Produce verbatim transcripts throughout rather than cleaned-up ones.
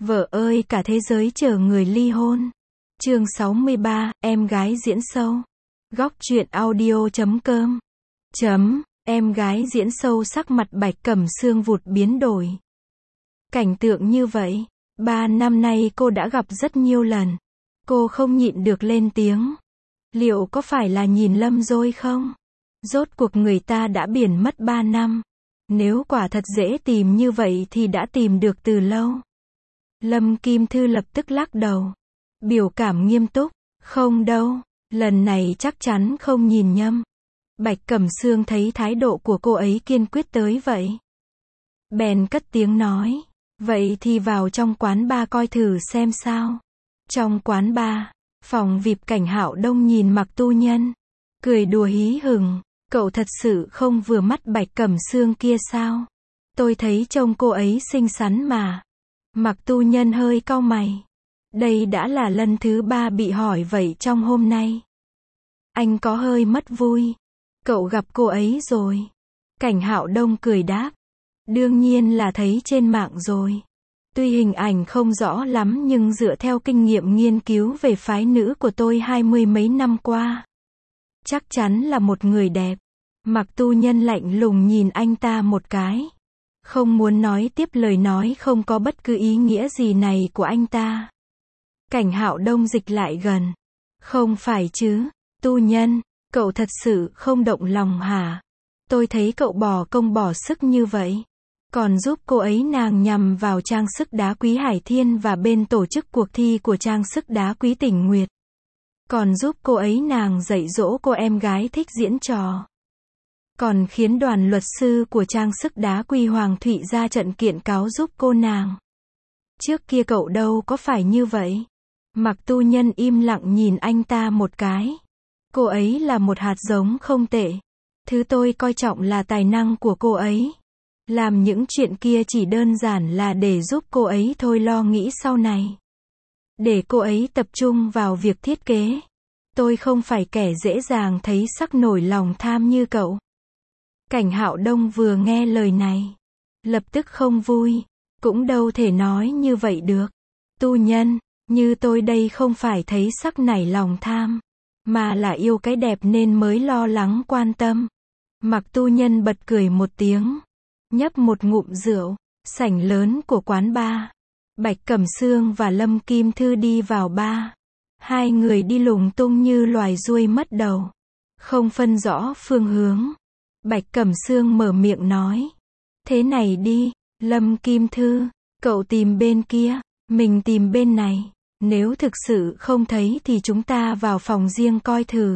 Vợ ơi cả thế giới chờ người ly hôn. Chương sáu mươi ba, em gái diễn sâu. Góc truyện audio chấm com. Chấm, em gái diễn sâu sắc mặt Bạch Cẩm Sương vụt biến đổi. Cảnh tượng như vậy, ba năm nay cô đã gặp rất nhiều lần. Cô không nhịn được lên tiếng. Liệu có phải là nhìn lầm rồi không? Rốt cuộc người ta đã biển mất ba năm. Nếu quả thật dễ tìm như vậy thì đã tìm được từ lâu. Lâm Kim Thư lập tức lắc đầu. Biểu cảm nghiêm túc. Không đâu, lần này chắc chắn không nhìn nhầm. Bạch Cẩm Sương thấy thái độ của cô ấy kiên quyết tới vậy. Bèn cất tiếng nói. Vậy thì vào trong quán bar coi thử xem sao. Trong quán bar, phòng vi ai pi Cảnh Hạo Đông nhìn Mạc Tu Nhân. Cười đùa hí hửng. Cậu thật sự không vừa mắt Bạch Cẩm Sương kia sao? Tôi thấy trông cô ấy xinh xắn mà. Mạc Tu Nhân hơi cau mày. Đây đã là lần thứ ba bị hỏi vậy trong hôm nay. Anh có hơi mất vui. Cậu gặp cô ấy rồi. Cảnh Hạo Đông cười đáp. Đương nhiên là thấy trên mạng rồi. Tuy hình ảnh không rõ lắm nhưng dựa theo kinh nghiệm nghiên cứu về phái nữ của tôi hai mươi mấy năm qua. Chắc chắn là một người đẹp. Mạc Tu Nhân lạnh lùng nhìn anh ta một cái. Không muốn nói tiếp lời nói không có bất cứ ý nghĩa gì này của anh ta. Cảnh Hạo Đông dịch lại gần. Không phải chứ, Tu Nhân, cậu thật sự không động lòng hả? Tôi thấy cậu bỏ công bỏ sức như vậy. Còn giúp cô ấy nàng nhằm vào trang sức đá quý Hải Thiên và bên tổ chức cuộc thi của trang sức đá quý Tỉnh Nguyệt. Còn giúp cô ấy nàng dạy dỗ cô em gái thích diễn trò. Còn khiến đoàn luật sư của trang sức đá quý Hoàng Thụy ra trận kiện cáo giúp cô nàng. Trước kia cậu đâu có phải như vậy. Mạc Tu Nhân im lặng nhìn anh ta một cái. Cô ấy là một hạt giống không tệ. Thứ tôi coi trọng là tài năng của cô ấy. Làm những chuyện kia chỉ đơn giản là để giúp cô ấy thôi lo nghĩ sau này. Để cô ấy tập trung vào việc thiết kế. Tôi không phải kẻ dễ dàng thấy sắc nổi lòng tham như cậu. Cảnh Hạo Đông vừa nghe lời này. Lập tức không vui. Cũng đâu thể nói như vậy được. Tu Nhân, như tôi đây không phải thấy sắc nảy lòng tham. Mà là yêu cái đẹp nên mới lo lắng quan tâm. Mạc Tu Nhân bật cười một tiếng. Nhấp một ngụm rượu. Sảnh lớn của quán bar. Bạch Cẩm Sương và Lâm Kim Thư đi vào bar. Hai người đi lùng tung như loài ruồi mất đầu. Không phân rõ phương hướng. Bạch Cẩm Sương mở miệng nói. Thế này đi, Lâm Kim Thư, cậu tìm bên kia, mình tìm bên này. Nếu thực sự không thấy thì chúng ta vào phòng riêng coi thử.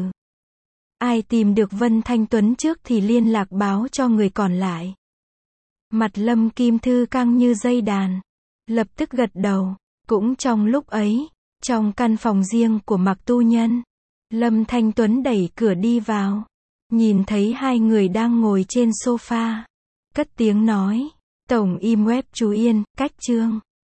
Ai tìm được Vân Thanh Tuấn trước thì liên lạc báo cho người còn lại. Mặt Lâm Kim Thư căng như dây đàn. Lập tức gật đầu. Cũng trong lúc ấy, trong căn phòng riêng của Mạc Tu Nhân, Lâm Thanh Tuấn đẩy cửa đi vào. Nhìn thấy hai người đang ngồi trên sofa. Cất tiếng nói. Tổng im web chú Yên, cách chương.